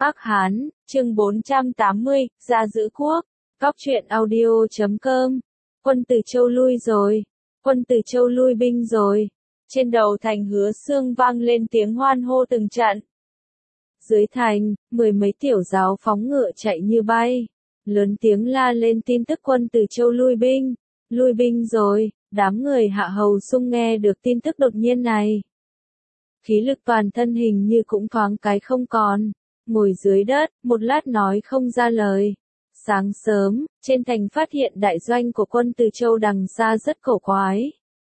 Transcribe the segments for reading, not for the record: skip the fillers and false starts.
Ác Hán, chương 480, ra giữ quốc. Góc truyện audio.com. Quân Từ Châu lui rồi. Quân Từ Châu lui binh rồi. Trên đầu thành Hứa Xương vang lên tiếng hoan hô từng trận. Dưới thành, mười mấy tiểu giáo phóng ngựa chạy như bay. Lớn tiếng la lên tin tức quân Từ Châu lui binh. Lui binh rồi, đám người Hạ Hầu Sung nghe được tin tức đột nhiên này. Khí lực toàn thân hình như cũng thoáng cái không còn. Ngồi dưới đất, một lát nói không ra lời. Sáng sớm, trên thành phát hiện đại doanh của quân Từ Châu đằng xa rất cổ quái.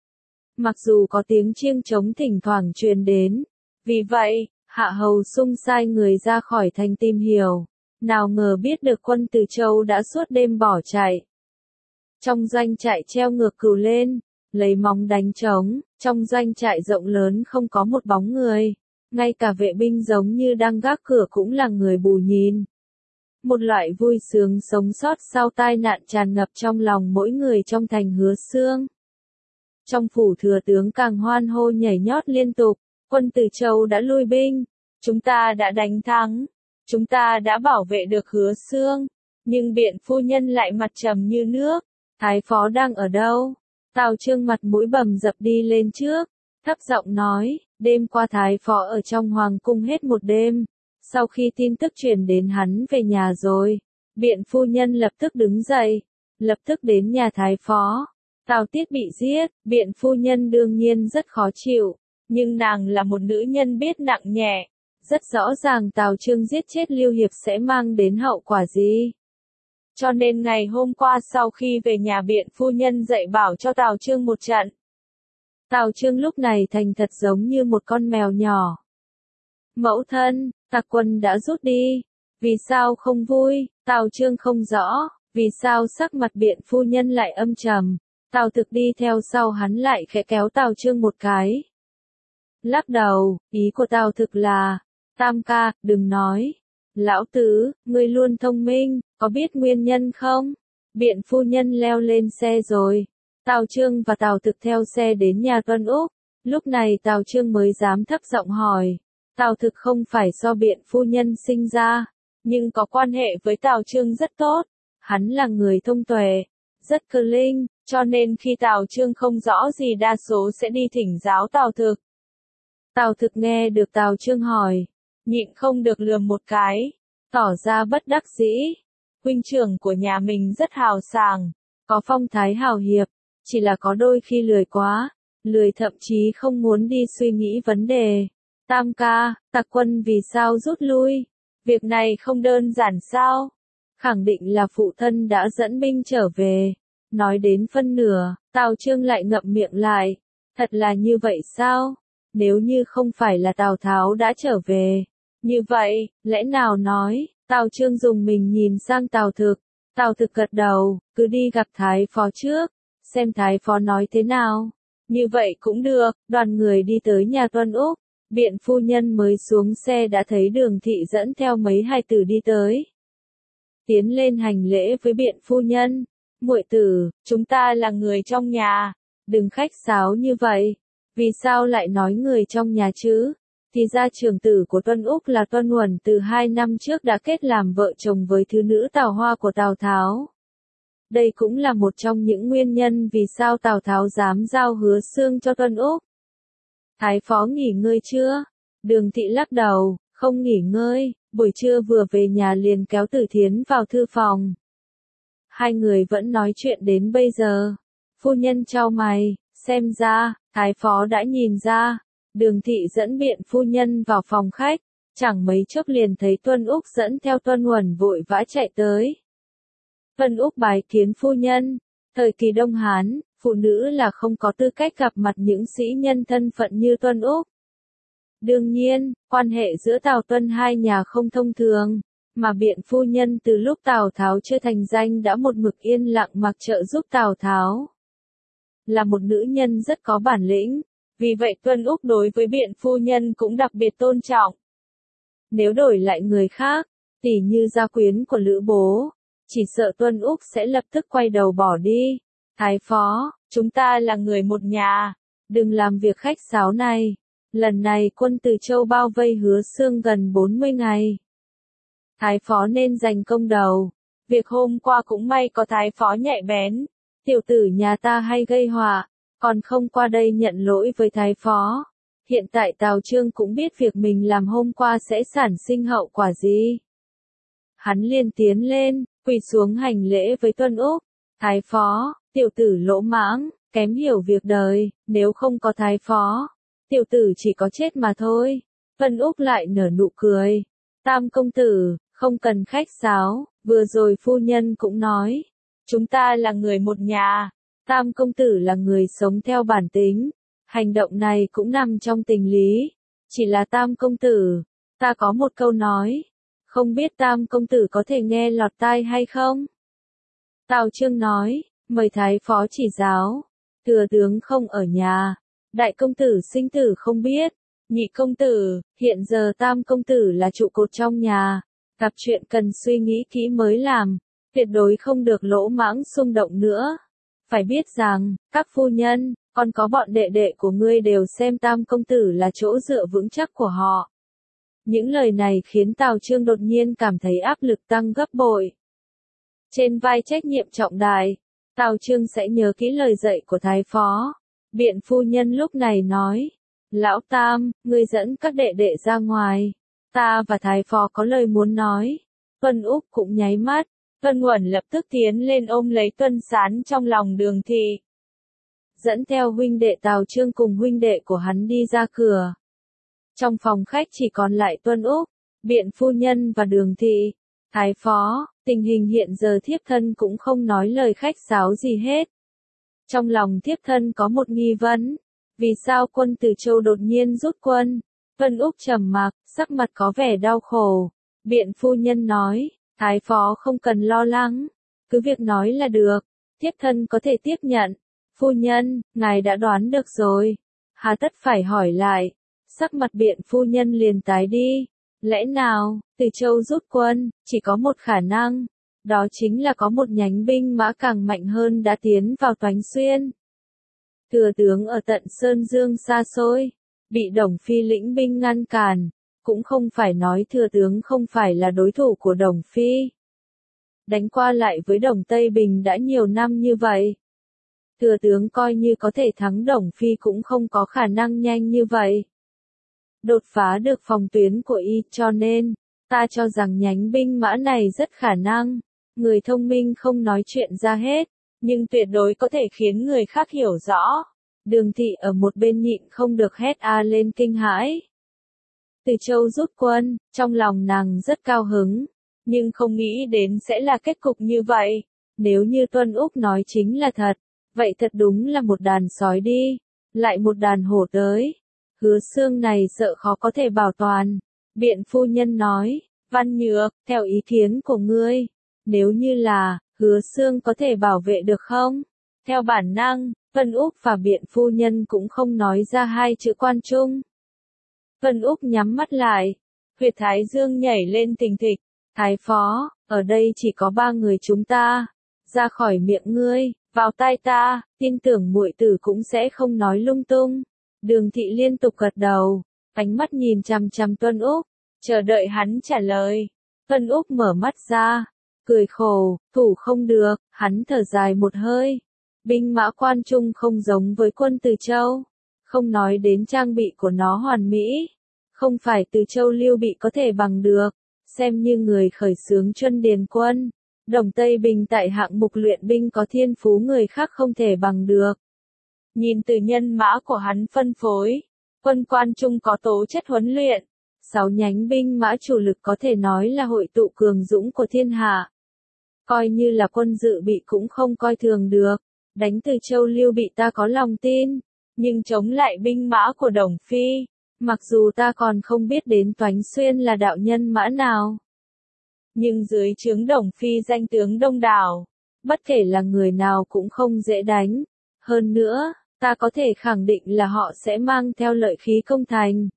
Mặc dù có tiếng chiêng trống thỉnh thoảng truyền đến. Vì vậy, Hạ Hầu Sung sai người ra khỏi thành tìm hiểu. Nào ngờ biết được quân Từ Châu đã suốt đêm bỏ chạy. Trong doanh trại treo ngược cừu lên, lấy móng đánh trống, trong doanh trại rộng lớn không có một bóng người. Ngay cả vệ binh giống như đang gác cửa cũng là người bù nhìn. Một loại vui sướng sống sót sau tai nạn tràn ngập trong lòng mỗi người trong thành Hứa Xương. Trong phủ thừa tướng càng hoan hô nhảy nhót liên tục, quân Từ Châu đã lui binh, chúng ta đã đánh thắng, chúng ta đã bảo vệ được Hứa Xương, nhưng biện phu nhân lại mặt trầm như nước, thái phó đang ở đâu? Tào Chương mặt mũi bầm dập đi lên trước, thấp giọng nói, đêm qua thái phó ở trong hoàng cung hết một đêm, sau khi tin tức truyền đến hắn về nhà rồi, biện phu nhân lập tức đứng dậy, lập tức đến nhà thái phó. Tào Tiết bị giết, biện phu nhân đương nhiên rất khó chịu, nhưng nàng là một nữ nhân biết nặng nhẹ, rất rõ ràng Tào Chương giết chết Lưu Hiệp sẽ mang đến hậu quả gì. Cho nên ngày hôm qua sau khi về nhà biện phu nhân dạy bảo cho Tào Chương một trận. Tào Chương lúc này thành thật giống như một con mèo nhỏ. Mẫu thân, tặc quân đã rút đi. Vì sao không vui? Tào Chương không rõ, vì sao sắc mặt biện phu nhân lại âm trầm. Tào Thực đi theo sau hắn lại khẽ kéo Tào Chương một cái. Lắc đầu, ý của Tào Thực là, Tam ca, đừng nói. Lão tứ, ngươi luôn thông minh, có biết nguyên nhân không? Biện phu nhân leo lên xe rồi. Tào Chương và Tào Thực theo xe đến nhà Tuân Úc. Lúc này Tào Chương mới dám thấp giọng hỏi. Tào Thực không phải do biện phu nhân sinh ra, nhưng có quan hệ với Tào Chương rất tốt. Hắn là người thông tuệ, rất cơ linh, cho nên khi Tào Chương không rõ gì đa số sẽ đi thỉnh giáo Tào Thực. Tào Thực nghe được Tào Chương hỏi, nhịn không được lườm một cái, tỏ ra bất đắc dĩ. Huynh trưởng của nhà mình rất hào sảng, có phong thái hào hiệp, chỉ là có đôi khi lười quá, lười thậm chí không muốn đi suy nghĩ vấn đề. Tam ca, tặc quân vì sao rút lui? Việc này không đơn giản sao? Khẳng định là phụ thân đã dẫn binh trở về. Nói đến phân nửa, Tào Chương lại ngậm miệng lại. Thật là như vậy sao? Nếu như không phải là Tào Tháo đã trở về. Như vậy, lẽ nào nói, Tào Chương dùng mình nhìn sang Tào Thực. Tào Thực gật đầu, cứ đi gặp thái phó trước, xem thái phó nói thế nào. Như vậy cũng được, đoàn người đi tới nhà Tuân Úc. Biện phu nhân mới xuống xe đã thấy Đường Thị dẫn theo mấy hài tử đi tới. Tiến lên hành lễ với biện phu nhân. Muội tử, chúng ta là người trong nhà, đừng khách sáo như vậy. Vì sao lại nói người trong nhà chứ? Thì ra trưởng tử của Tuân Úc là Tuân Huẩn từ 2 năm trước đã kết làm vợ chồng với thứ nữ Tào Hoa của Tào Tháo. Đây cũng là một trong những nguyên nhân vì sao Tào Tháo dám giao Hứa Xương cho Tuân Úc. Thái phó nghỉ ngơi chưa? Đường Thị lắc đầu, không nghỉ ngơi, buổi trưa vừa về nhà liền kéo Tử Thiến vào thư phòng. Hai người vẫn nói chuyện đến bây giờ. Phu nhân chau mày, xem ra, thái phó đã nhìn ra. Đường Thị dẫn biện phu nhân vào phòng khách, chẳng mấy chốc liền thấy Tuân Úc dẫn theo Tuân Huẩn vội vã chạy tới. Tuân Úc bái kiến phu nhân. Thời kỳ Đông Hán, phụ nữ là không có tư cách gặp mặt những sĩ nhân thân phận như Tuân Úc. Đương nhiên, quan hệ giữa Tào Tuân hai nhà không thông thường, mà biện phu nhân từ lúc Tào Tháo chưa thành danh đã một mực yên lặng mặc trợ giúp Tào Tháo. Là một nữ nhân rất có bản lĩnh, vì vậy Tuân Úc đối với biện phu nhân cũng đặc biệt tôn trọng. Nếu đổi lại người khác, tỉ như gia quyến của Lữ Bố, chỉ sợ Tuân Úc sẽ lập tức quay đầu bỏ đi. Thái phó, chúng ta là người một nhà, đừng làm việc khách sáo này. Lần này quân Từ Châu bao vây Hứa Xương gần 40 ngày. Thái phó nên giành công đầu. Việc hôm qua cũng may có thái phó nhạy bén. Tiểu tử nhà ta hay gây họa, còn không qua đây nhận lỗi với thái phó. Hiện tại Tào Chương cũng biết việc mình làm hôm qua sẽ sản sinh hậu quả gì. Hắn liền tiến lên, quỳ xuống hành lễ với Tuân Úc. Thái phó, tiểu tử lỗ mãng, kém hiểu việc đời, nếu không có thái phó, tiểu tử chỉ có chết mà thôi. Tuân Úc lại nở nụ cười. Tam công tử, không cần khách sáo, vừa rồi phu nhân cũng nói. Chúng ta là người một nhà, Tam công tử là người sống theo bản tính. Hành động này cũng nằm trong tình lý. Chỉ là Tam công tử, ta có một câu nói. Không biết Tam công tử có thể nghe lọt tai hay không? Tào Chương nói, mời thái phó chỉ giáo. Thừa tướng không ở nhà. Đại công tử sinh tử không biết. Nhị công tử, hiện giờ Tam công tử là trụ cột trong nhà. Gặp chuyện cần suy nghĩ kỹ mới làm. Tuyệt đối không được lỗ mãng xung động nữa. Phải biết rằng, các phu nhân, còn có bọn đệ đệ của ngươi đều xem Tam công tử là chỗ dựa vững chắc của họ. Những lời này khiến Tào Chương đột nhiên cảm thấy áp lực tăng gấp bội. Trên vai trách nhiệm trọng đại, Tào Chương sẽ nhớ kỹ lời dạy của thái phó. Biện phu nhân lúc này nói, Lão Tam, ngươi dẫn các đệ đệ ra ngoài. Ta và thái phó có lời muốn nói. Tuân Úc cũng nháy mắt. Tuân Uẩn lập tức tiến lên ôm lấy Tuân Sán trong lòng Đường Thị. Dẫn theo huynh đệ Tào Chương cùng huynh đệ của hắn đi ra cửa. Trong phòng khách chỉ còn lại Tuân Úc, Biện phu nhân và Đường Thị. Thái phó, tình hình hiện giờ thiếp thân cũng không nói lời khách sáo gì hết. Trong lòng thiếp thân có một nghi vấn. Vì sao quân Từ Châu đột nhiên rút quân? Tuân Úc trầm mặc, sắc mặt có vẻ đau khổ. Biện phu nhân nói, thái phó không cần lo lắng. Cứ việc nói là được. Thiếp thân có thể tiếp nhận. Phu nhân, ngài đã đoán được rồi. Hà tất phải hỏi lại. Sắc mặt biện phu nhân liền tái đi. Lẽ nào, Từ Châu rút quân, chỉ có một khả năng. Đó chính là có một nhánh binh mã càng mạnh hơn đã tiến vào Toánh Xuyên. Thừa tướng ở tận Sơn Dương xa xôi, bị Đồng Phi lĩnh binh ngăn cản. Cũng không phải nói thừa tướng không phải là đối thủ của Đồng Phi. Đánh qua lại với Đồng Tây Bình đã nhiều năm như vậy. Thừa tướng coi như có thể thắng Đồng Phi cũng không có khả năng nhanh như vậy. Đột phá được phòng tuyến của y, cho nên, ta cho rằng nhánh binh mã này rất khả năng. Người thông minh không nói chuyện ra hết, nhưng tuyệt đối có thể khiến người khác hiểu rõ. Đường Thị ở một bên nhịn không được hét a lên kinh hãi. Từ Châu rút quân, trong lòng nàng rất cao hứng, nhưng không nghĩ đến sẽ là kết cục như vậy. Nếu như Tuân Úc nói chính là thật, vậy thật đúng là một đàn sói đi, lại một đàn hổ tới. Hứa Xương này sợ khó có thể bảo toàn. Biện phu nhân nói, Văn Nhược, theo ý kiến của ngươi, nếu như là, Hứa Xương có thể bảo vệ được không? Theo bản năng, Tuân Úc và biện phu nhân cũng không nói ra hai chữ quan trung. Tuân Úc nhắm mắt lại, huyệt thái dương nhảy lên thình thịch. Thái phó, ở đây chỉ có 3 người chúng ta. Ra khỏi miệng ngươi, vào tai ta, tin tưởng muội tử cũng sẽ không nói lung tung. Đường Thị liên tục gật đầu, ánh mắt nhìn chằm chằm Tuân Úc, chờ đợi hắn trả lời. Tuân Úc mở mắt ra, cười khổ, thủ không được, hắn thở dài một hơi. Binh mã quan trung không giống với quân Từ Châu, không nói đến trang bị của nó hoàn mỹ, không phải Từ Châu Lưu Bị có thể bằng được, xem như người khởi xướng Chuân Điền quân. Đồng Tây Bình tại hạng mục luyện binh có thiên phú người khác không thể bằng được. Nhìn từ nhân mã của hắn phân phối, quân quan trung có tố chất huấn luyện, 6 nhánh binh mã chủ lực có thể nói là hội tụ cường dũng của thiên hạ. Coi như là quân dự bị cũng không coi thường được, đánh Từ Châu Lưu Bị ta có lòng tin, nhưng chống lại binh mã của Đồng Phi, mặc dù ta còn không biết đến Toánh Xuyên là đạo nhân mã nào. Nhưng dưới trướng Đồng Phi danh tướng đông đảo, bất kể là người nào cũng không dễ đánh. Hơn nữa, ta có thể khẳng định là họ sẽ mang theo lợi khí công thành.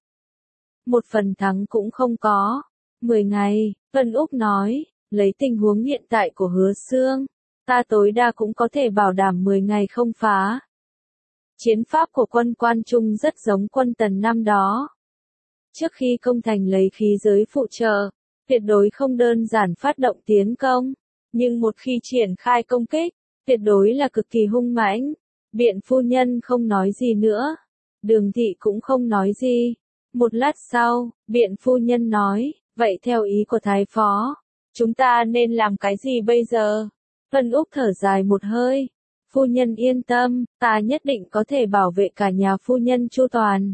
Một phần thắng cũng không có. 10 ngày, Tuân Úc nói, lấy tình huống hiện tại của Hứa Xương, ta tối đa cũng có thể bảo đảm 10 ngày không phá. Chiến pháp của quân quan trung rất giống quân Tần năm đó. Trước khi công thành lấy khí giới phụ trợ, tuyệt đối không đơn giản phát động tiến công, nhưng một khi triển khai công kích, tuyệt đối là cực kỳ hung mãnh. Biện phu nhân không nói gì nữa, Đường thị cũng không nói gì. Một lát sau, biện phu nhân nói, vậy theo ý của thái phó, chúng ta nên làm cái gì bây giờ? Vân Úc thở dài một hơi, phu nhân yên tâm, ta nhất định có thể bảo vệ cả nhà phu nhân chu toàn.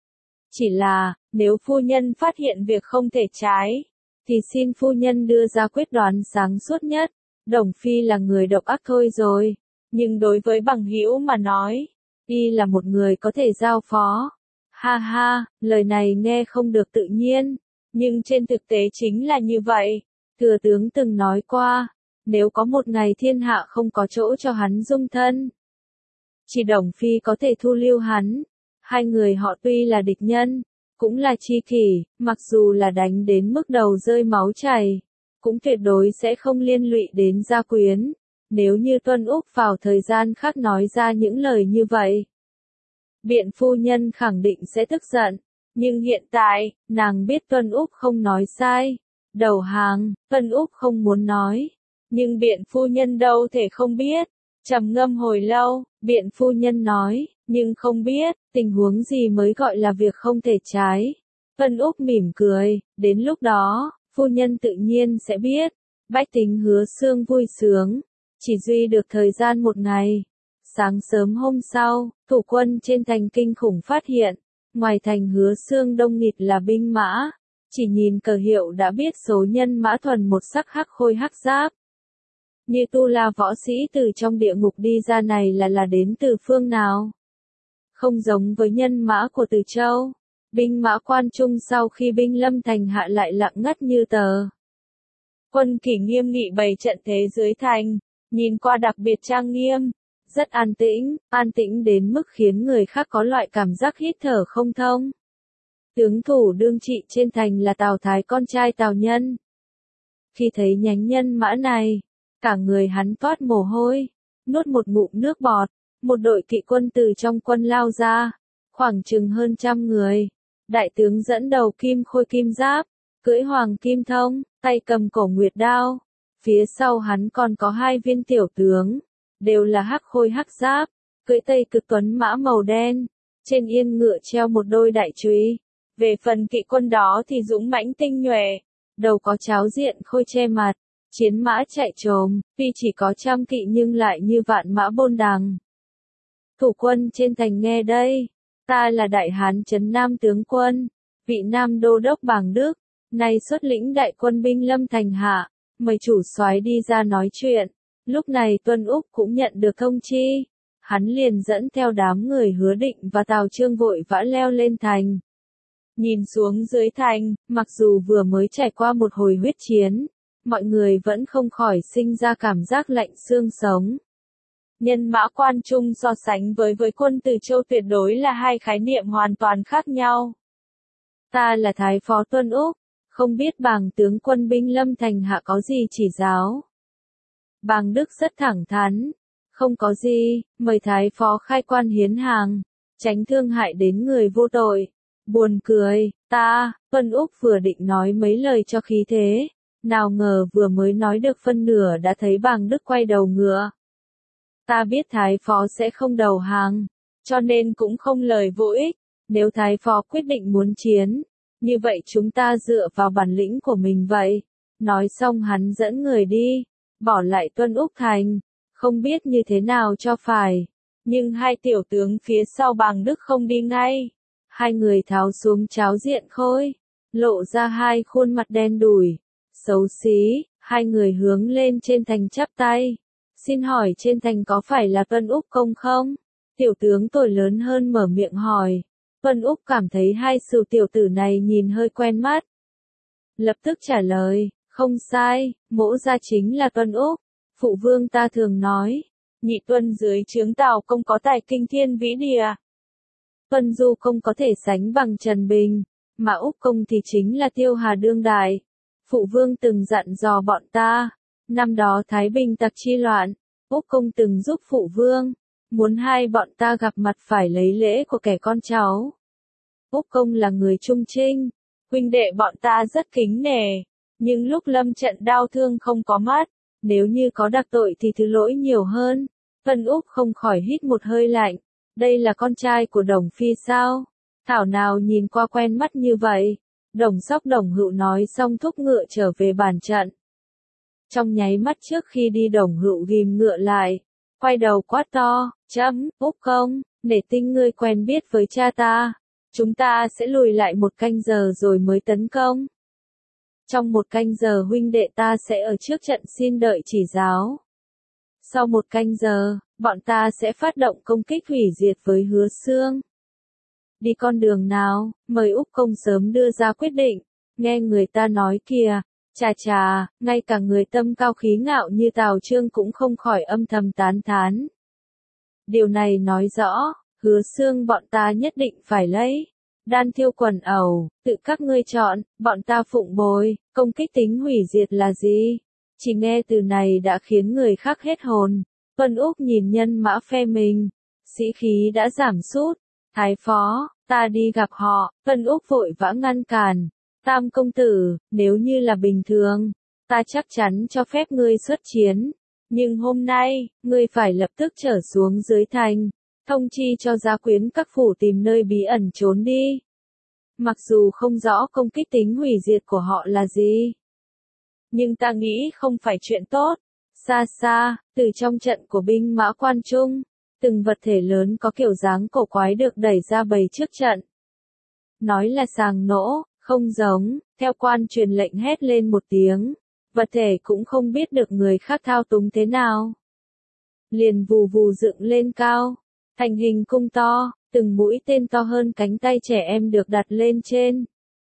Chỉ là, nếu phu nhân phát hiện việc không thể trái, thì xin phu nhân đưa ra quyết đoán sáng suốt nhất. Đồng Phi là người độc ác thôi rồi, nhưng đối với bằng hữu mà nói, y là một người có thể giao phó. Ha ha, lời này nghe không được tự nhiên, nhưng trên thực tế chính là như vậy. Thừa tướng từng nói qua, nếu có một ngày thiên hạ không có chỗ cho hắn dung thân, chỉ Đồng Phi có thể thu lưu hắn. Hai người họ tuy là địch nhân, cũng là tri kỷ, mặc dù là đánh đến mức đầu rơi máu chảy, cũng tuyệt đối sẽ không liên lụy đến gia quyến. Nếu như Tuân Úc vào thời gian khác nói ra những lời như vậy, biện phu nhân khẳng định sẽ tức giận. Nhưng hiện tại, nàng biết Tuân Úc không nói sai. Đầu hàng, Tuân Úc không muốn nói. Nhưng biện phu nhân đâu thể không biết. Trầm ngâm hồi lâu, biện phu nhân nói, nhưng không biết, tình huống gì mới gọi là việc không thể trái. Tuân Úc mỉm cười, đến lúc đó, phu nhân tự nhiên sẽ biết. Bách tính Hứa Xương vui sướng, chỉ duy được thời gian một ngày. Sáng sớm hôm sau, thủ quân trên thành kinh khủng phát hiện, ngoài thành Hứa Xương đông nghịt là binh mã, chỉ nhìn cờ hiệu đã biết số nhân mã thuần một sắc hắc khôi hắc giáp. Như tu la võ sĩ từ trong địa ngục đi ra này là đến từ phương nào? Không giống với nhân mã của Từ Châu, binh mã Quan Trung sau khi binh lâm thành hạ lại lặng ngắt như tờ. Quân kỷ nghiêm nghị bày trận thế dưới thành, nhìn qua đặc biệt trang nghiêm, rất an tĩnh đến mức khiến người khác có loại cảm giác hít thở không thông. Tướng thủ đương trị trên thành là Tào Thái con trai Tào Nhân. Khi thấy nhánh nhân mã này, cả người hắn toát mồ hôi, nuốt một ngụm nước bọt, một đội kỵ quân từ trong quân lao ra, khoảng chừng hơn 100 người. Đại tướng dẫn đầu kim khôi kim giáp, cưỡi hoàng kim thông, tay cầm cổ nguyệt đao. Phía sau hắn còn có 2 viên tiểu tướng, đều là hắc khôi hắc giáp, cưỡi tây cực tuấn mã màu đen, trên yên ngựa treo một đôi đại chùy. Về phần kỵ quân đó thì dũng mãnh tinh nhuệ, đầu có tráo diện khôi che mặt, chiến mã chạy trồm, tuy chỉ có 100 kỵ nhưng lại như vạn mã bôn đằng. Thủ quân trên thành nghe đây, ta là Đại Hán Trấn Nam tướng quân, vị Nam Đô đốc Bàng Đức, nay xuất lĩnh đại quân binh lâm thành hạ, mời chủ soái đi ra nói chuyện. Lúc này Tuân Úc cũng nhận được thông chi, hắn liền dẫn theo đám người Hứa Định và Tào Chương vội vã leo lên thành. Nhìn xuống dưới thành, mặc dù vừa mới trải qua một hồi huyết chiến, mọi người vẫn không khỏi sinh ra cảm giác lạnh xương sống. Nhân mã Quan Trung so sánh với quân Từ Châu tuyệt đối là hai khái niệm hoàn toàn khác nhau. Ta là Thái phó Tuân Úc, không biết Bàng tướng quân binh lâm thành hạ có gì chỉ giáo. Bàng Đức rất thẳng thắn, không có gì, mời Thái phó khai quan hiến hàng, tránh thương hại đến người vô tội. Buồn cười, Tuân Úc vừa định nói mấy lời cho khí thế, nào ngờ vừa mới nói được phân nửa đã thấy Bàng Đức quay đầu ngựa. Ta biết Thái phó sẽ không đầu hàng, cho nên cũng không lời vô ích. Nếu Thái phó quyết định muốn chiến, như vậy chúng ta dựa vào bản lĩnh của mình vậy. Nói xong hắn dẫn người đi, bỏ lại Tuân Úc thành, không biết như thế nào cho phải. Nhưng 2 tiểu tướng phía sau Bàng Đức không đi ngay. 2 người tháo xuống tráo diện khôi, lộ ra 2 khuôn mặt đen đủi, xấu xí. 2 người hướng lên trên thành chắp tay. Xin hỏi trên thành có phải là Tuân Úc công không? Tiểu tướng tuổi lớn hơn mở miệng hỏi. Tuân Úc cảm thấy 2 sửu tiểu tử này nhìn hơi quen mắt. Lập tức trả lời, không sai, mỗ gia chính là Tuân Úc. Phụ vương ta thường nói, nhị tuân dưới trướng Tào công có tài kinh thiên vĩ địa. Tuân Du công có thể sánh bằng Trần Bình, mà Úc công thì chính là Tiêu Hà đương đại. Phụ vương từng dặn dò bọn ta, năm đó Thái Bình tặc chi loạn, Úc công từng giúp phụ vương, muốn hai bọn ta gặp mặt phải lấy lễ của kẻ con cháu. Úc công là người trung trinh, huynh đệ bọn ta rất kính nể, Nhưng lúc lâm trận đau thương không có mắt, nếu như có đặc tội thì thứ lỗi nhiều hơn. Vân Úc không khỏi hít một hơi lạnh. Đây là con trai của Đồng Phi sao? Thảo nào nhìn qua quen mắt như vậy. Đồng Sóc Đồng Hữu nói xong thúc ngựa trở về bàn trận. Trong nháy mắt trước khi đi Đồng Hữu ghim ngựa lại, quay đầu quát to, Úc Công, nể tình ngươi quen biết với cha ta. Chúng ta sẽ lùi lại 1 canh giờ rồi mới tấn công. Trong 1 canh giờ huynh đệ ta sẽ ở trước trận xin đợi chỉ giáo. Sau 1 canh giờ, bọn ta sẽ phát động công kích hủy diệt với Hứa Xương. Đi con đường nào, mời Úc Công sớm đưa ra quyết định. Nghe người ta nói kìa, chà, ngay cả người tâm cao khí ngạo như Tào Chương cũng không khỏi âm thầm tán thán. Điều này nói rõ, Hứa Xương bọn ta nhất định phải lấy. Đan thiêu quần ẩu, tự các ngươi chọn, bọn ta phụng bồi, công kích tính hủy diệt là gì? Chỉ nghe từ này đã khiến người khác hết hồn. Vân Úc nhìn nhân mã phe mình, sĩ khí đã giảm sút. Thái phó, ta đi gặp họ. Vân Úc vội vã ngăn cản. Tam công tử, nếu như là bình thường, ta chắc chắn cho phép ngươi xuất chiến. Nhưng hôm nay, ngươi phải lập tức trở xuống dưới thành, thông chi cho gia quyến các phủ tìm nơi bí ẩn trốn đi. Mặc dù không rõ công kích tính hủy diệt của họ là gì, nhưng ta nghĩ không phải chuyện tốt. Xa xa, từ trong trận của binh mã Quan Trung, từng vật thể lớn có kiểu dáng cổ quái được đẩy ra bày trước trận. Nói là sàng nỗ, không giống, theo quan truyền lệnh hét lên một tiếng, vật thể cũng không biết được người khác thao túng thế nào. Liền vù vù dựng lên cao, thành hình cung to, từng mũi tên to hơn cánh tay trẻ em được đặt lên trên.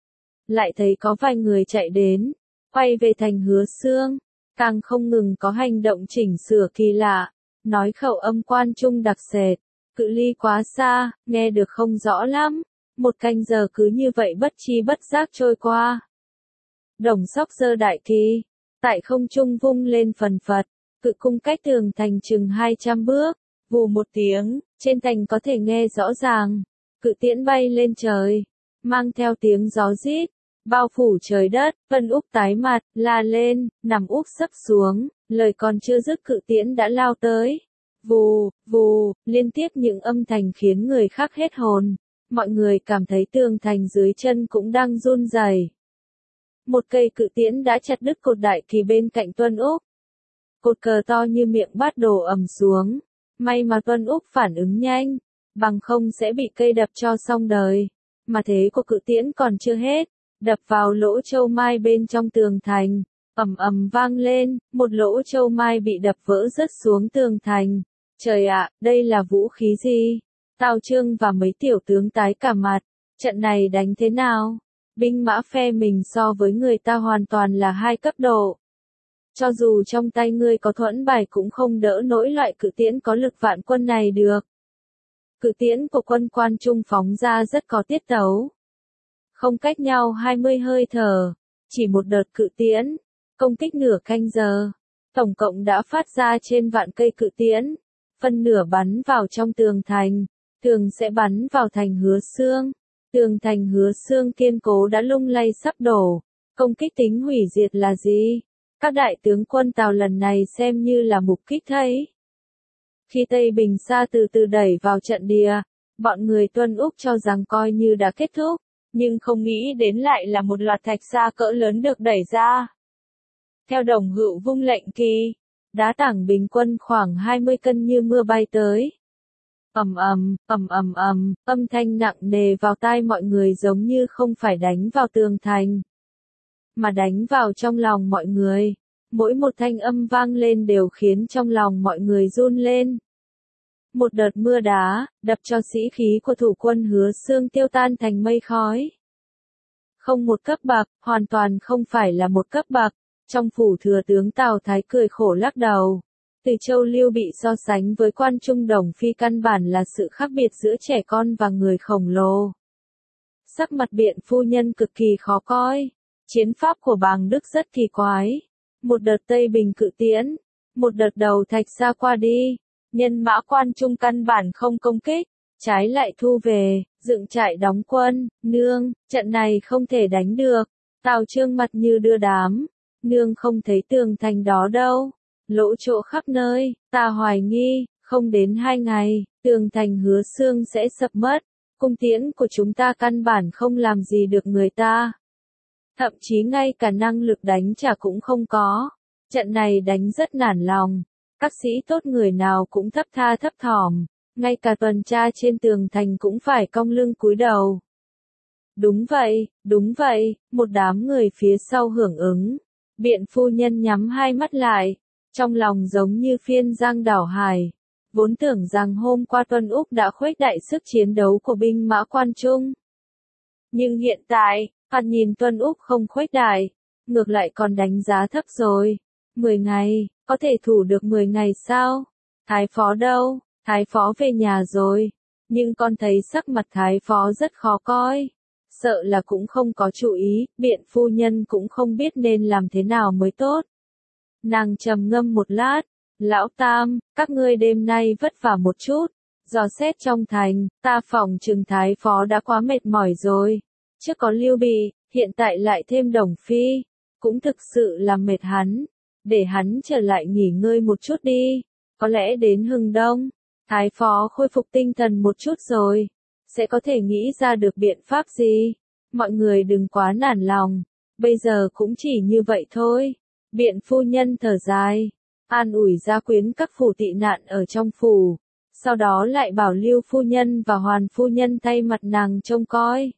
Lại thấy có vài người chạy đến, quay về thành Hứa Xương, càng không ngừng có hành động chỉnh sửa kỳ lạ, nói khẩu âm Quan Trung đặc sệt, cự ly quá xa, nghe được không rõ lắm. 1 canh giờ cứ như vậy bất chi bất giác trôi qua. Đồng Sóc giơ đại kỳ, tại không trung vung lên phần phật, cự cung cách tường thành chừng 200 bước, vù một tiếng, trên thành có thể nghe rõ ràng, cự tiễn bay lên trời, mang theo tiếng gió rít, bao phủ trời đất. Vân Úc tái mặt, la lên, nằm úp sấp xuống, lời còn chưa dứt cự tiễn đã lao tới. Vù, vù, liên tiếp những âm thanh khiến người khác hết hồn. Mọi người cảm thấy tường thành dưới chân cũng đang run rẩy. Một cây cự tiễn đã chặt đứt cột đại kỳ bên cạnh Tuân Úc. Cột cờ to như miệng bát đổ ầm xuống. May mà Tuân Úc phản ứng nhanh, bằng không sẽ bị cây đập cho xong đời. Mà thế của cự tiễn còn chưa hết, đập vào lỗ châu mai bên trong tường thành, ầm ầm vang lên, một lỗ châu mai bị đập vỡ rớt xuống tường thành. Trời ạ, đây là vũ khí gì? Tào Chương và mấy tiểu tướng tái cả mặt, trận này đánh thế nào? Binh mã phe mình so với người ta hoàn toàn là 2 cấp độ. Cho dù trong tay ngươi có thuẫn bài cũng không đỡ nổi loại cự tiễn có lực vạn quân này được. Cự tiễn của quân Quan Trung phóng ra rất có tiết tấu. Không cách nhau 20 hơi thở, chỉ một đợt cự tiễn, công kích nửa canh giờ. Tổng cộng đã phát ra trên vạn cây cự tiễn, phân nửa bắn vào trong tường thành. Tường sẽ bắn vào thành Hứa Xương. Tường thành Hứa Xương kiên cố đã lung lay sắp đổ. Công kích tính hủy diệt là gì? Các đại tướng quân Tào lần này xem như là mục kích thấy. Khi Tây Bình Sa từ từ đẩy vào trận địa, bọn người Tuân Úc cho rằng coi như đã kết thúc, nhưng không nghĩ đến lại là một loạt thạch sa cỡ lớn được đẩy ra. Theo Đồng Hữu vung lệnh kỳ, đá tảng bình quân khoảng 20 cân như mưa bay tới. Âm thanh nặng nề vào tai mọi người giống như không phải đánh vào tường thành, mà đánh vào trong lòng mọi người. Mỗi một thanh âm vang lên đều khiến trong lòng mọi người run lên. Một đợt mưa đá, đập cho sĩ khí của thủ quân Hứa Xương tiêu tan thành mây khói. Không một cấp bậc, hoàn toàn không phải là một cấp bậc. Trong phủ thừa tướng Tào Thái cười khổ lắc đầu. Từ Châu Lưu bị so sánh với Quan Trung Đồng Phi căn bản là sự khác biệt giữa trẻ con và người khổng lồ. Sắc mặt Biện phu nhân cực kỳ khó coi. Chiến pháp của Bàng Đức rất kỳ quái. Một đợt Tây Bình cự tiễn, một đợt đầu thạch sa qua đi. Nhân mã Quan Trung căn bản không công kích, trái lại thu về, dựng trại đóng quân. Nương, trận này không thể đánh được. Tào Trương mặt như đưa đám, nương không thấy tường thành đó đâu, lỗ chỗ khắp nơi, ta hoài nghi, không đến 2 ngày, tường thành Hứa Xương sẽ sập mất, cung tiễn của chúng ta căn bản không làm gì được người ta. Thậm chí ngay cả năng lực đánh trả cũng không có, trận này đánh rất nản lòng, các sĩ tốt người nào cũng thấp tha thấp thỏm, ngay cả tuần tra trên tường thành cũng phải cong lưng cúi đầu. Đúng vậy, một đám người phía sau hưởng ứng. Biện phu nhân nhắm hai mắt lại, trong lòng giống như phiên giang đảo hải. Vốn tưởng rằng hôm qua Tuân Úc đã khuếch đại sức chiến đấu của binh mã quan trung. Nhưng hiện tại, hắn nhìn Tuân Úc không khuếch đại, ngược lại còn đánh giá thấp rồi. 10 ngày, có thể thủ được 10 ngày sao? Thái phó đâu? Thái phó về nhà rồi. Nhưng con thấy sắc mặt thái phó rất khó coi. Sợ là cũng không có chú ý, biện phu nhân cũng không biết nên làm thế nào mới tốt. Nàng trầm ngâm một lát, lão Tam, các ngươi đêm nay vất vả một chút, dò xét trong thành, ta phỏng chừng thái phó đã quá mệt mỏi rồi. Trước có Lưu Bị, hiện tại lại thêm Đồng Phi, cũng thực sự là mệt hắn, để hắn trở lại nghỉ ngơi một chút đi, có lẽ đến Hừng Đông, thái phó khôi phục tinh thần một chút rồi. Sẽ có thể nghĩ ra được biện pháp gì? Mọi người đừng quá nản lòng, bây giờ cũng chỉ như vậy thôi. Biện phu nhân thở dài, an ủi gia quyến các phủ tị nạn ở trong phủ, sau đó lại bảo Lưu phu nhân và Hoàn phu nhân thay mặt nàng trông coi.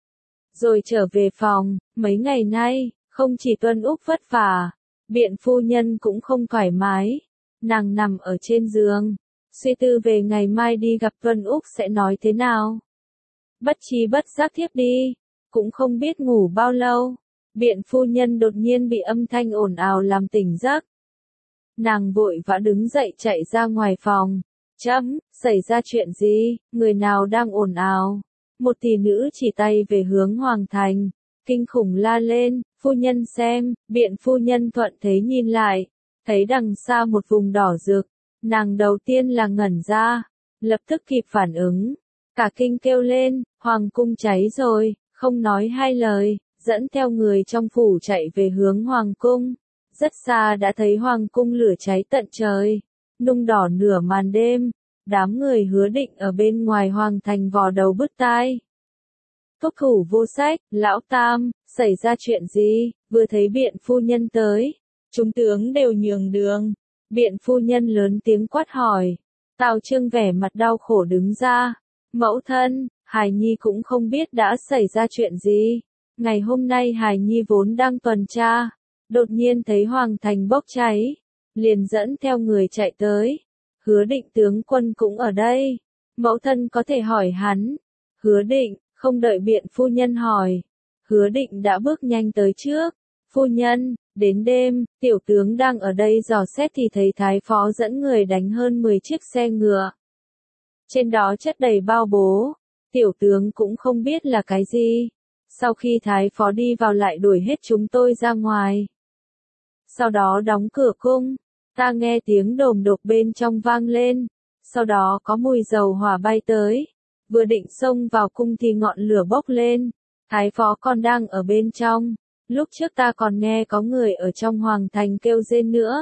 Rồi trở về phòng, mấy ngày nay, không chỉ Tuân Úc vất vả, biện phu nhân cũng không thoải mái. Nàng nằm ở trên giường, suy tư về ngày mai đi gặp Tuân Úc sẽ nói thế nào. Bất trí bất giác thiếp đi, cũng không biết ngủ bao lâu, biện phu nhân đột nhiên bị âm thanh ồn ào làm tỉnh giấc. Nàng vội vã đứng dậy chạy ra ngoài phòng, xảy ra chuyện gì, người nào đang ồn ào? Một tỷ nữ chỉ tay về hướng Hoàng Thành, kinh khủng la lên, phu nhân xem, biện phu nhân thuận thế nhìn lại, thấy đằng xa một vùng đỏ rực, nàng đầu tiên là ngẩn ra, lập tức kịp phản ứng. Cả kinh kêu lên, hoàng cung cháy rồi, không nói hai lời, dẫn theo người trong phủ chạy về hướng hoàng cung. Rất xa đã thấy hoàng cung lửa cháy tận trời, nung đỏ nửa màn đêm, đám người Hứa Định ở bên ngoài hoàng thành vò đầu bứt tai. Thúc thủ vô sách, lão Tam, xảy ra chuyện gì? Vừa thấy biện phu nhân tới, chúng tướng đều nhường đường. Biện phu nhân lớn tiếng quát hỏi. Tào Trương vẻ mặt đau khổ đứng ra. Mẫu thân, Hải Nhi cũng không biết đã xảy ra chuyện gì. Ngày hôm nay Hải Nhi vốn đang tuần tra, đột nhiên thấy hoàng thành bốc cháy, liền dẫn theo người chạy tới. Hứa Định tướng quân cũng ở đây, mẫu thân có thể hỏi hắn. Hứa Định, không đợi biện phu nhân hỏi, Hứa Định đã bước nhanh tới trước. Phu nhân, đến đêm, tiểu tướng đang ở đây dò xét thì thấy thái phó dẫn người đánh hơn 10 chiếc xe ngựa. Trên đó chất đầy bao bố, tiểu tướng cũng không biết là cái gì. Sau khi thái phó đi vào lại đuổi hết chúng tôi ra ngoài. Sau đó đóng cửa cung, ta nghe tiếng đồm đột bên trong vang lên, sau đó có mùi dầu hỏa bay tới. Vừa định xông vào cung thì ngọn lửa bốc lên, thái phó còn đang ở bên trong. Lúc trước ta còn nghe có người ở trong hoàng thành kêu rên nữa.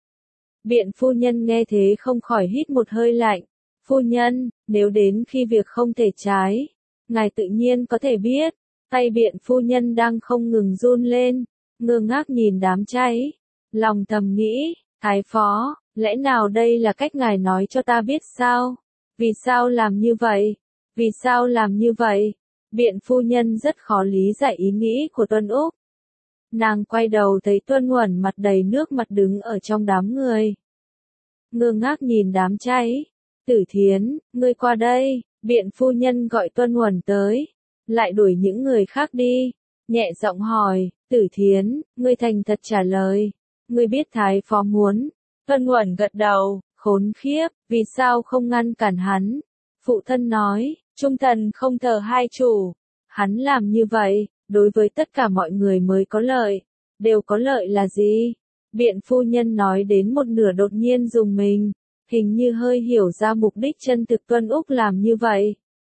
Biện phu nhân nghe thế không khỏi hít một hơi lạnh. Phu nhân, nếu đến khi việc không thể trái, ngài tự nhiên có thể biết. Tay biện phu nhân đang không ngừng run lên, ngơ ngác nhìn đám cháy. Lòng thầm nghĩ, thái phó, lẽ nào đây là cách ngài nói cho ta biết sao? Vì sao làm như vậy? Vì sao làm như vậy? Biện phu nhân rất khó lý giải ý nghĩ của Tuân Úc. Nàng quay đầu thấy Tuân Huẩn mặt đầy nước mặt đứng ở trong đám người. Ngơ ngác nhìn đám cháy. Tử Thiến, ngươi qua đây, biện phu nhân gọi Tuân Huẩn tới. Lại đuổi những người khác đi. Nhẹ giọng hỏi, Tử Thiến, ngươi thành thật trả lời. Ngươi biết thái phó muốn. Tuân Huẩn gật đầu, khốn khiếp, vì sao không ngăn cản hắn? Phụ thân nói, trung thần không thờ hai chủ. Hắn làm như vậy, đối với tất cả mọi người mới có lợi. Đều có lợi là gì? Biện phu nhân nói đến một nửa đột nhiên dùng mình, hình như hơi hiểu ra mục đích chân thực Tuân Úc làm như vậy.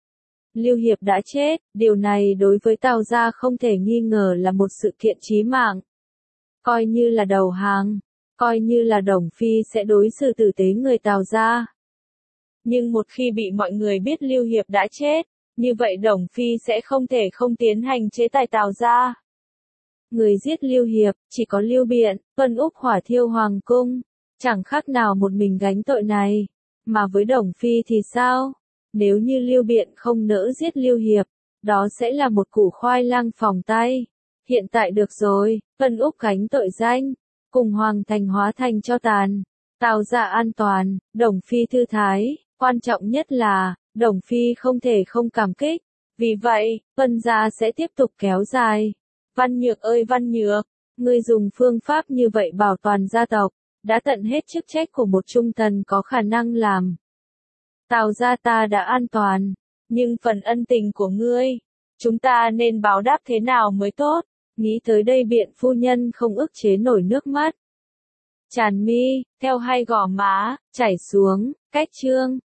Lưu Hiệp đã chết, điều này đối với Tào gia không thể nghi ngờ là một sự kiện chí mạng. Coi như là đầu hàng, coi như là Đồng Phi sẽ đối xử tử tế người Tào gia. Nhưng một khi bị mọi người biết Lưu Hiệp đã chết, như vậy Đồng Phi sẽ không thể không tiến hành chế tài Tào gia. Người giết Lưu Hiệp, chỉ có Lưu Biện, Tuân Úc hỏa thiêu hoàng cung, chẳng khác nào một mình gánh tội này. Mà với Đồng Phi thì sao? Nếu như Lưu Biện không nỡ giết Lưu Hiệp, đó sẽ là một củ khoai lang phỏng tay. Hiện tại được rồi, Tuân Úc gánh tội danh, cùng Hoàng Thành hóa thành cho tàn. Tào gia an toàn, Đồng Phi thư thái, quan trọng nhất là, Đồng Phi không thể không cảm kích. Vì vậy, Tuân gia sẽ tiếp tục kéo dài. Văn Nhược ơi Văn Nhược, ngươi dùng phương pháp như vậy bảo toàn gia tộc, đã tận hết chức trách của một trung thần có khả năng làm. Tào gia ta đã an toàn, nhưng phần ân tình của ngươi, chúng ta nên báo đáp thế nào mới tốt? Nghĩ tới đây Biện phu nhân không ức chế nổi nước mắt. Tràn mi, theo hai gò má, chảy xuống, cách chương.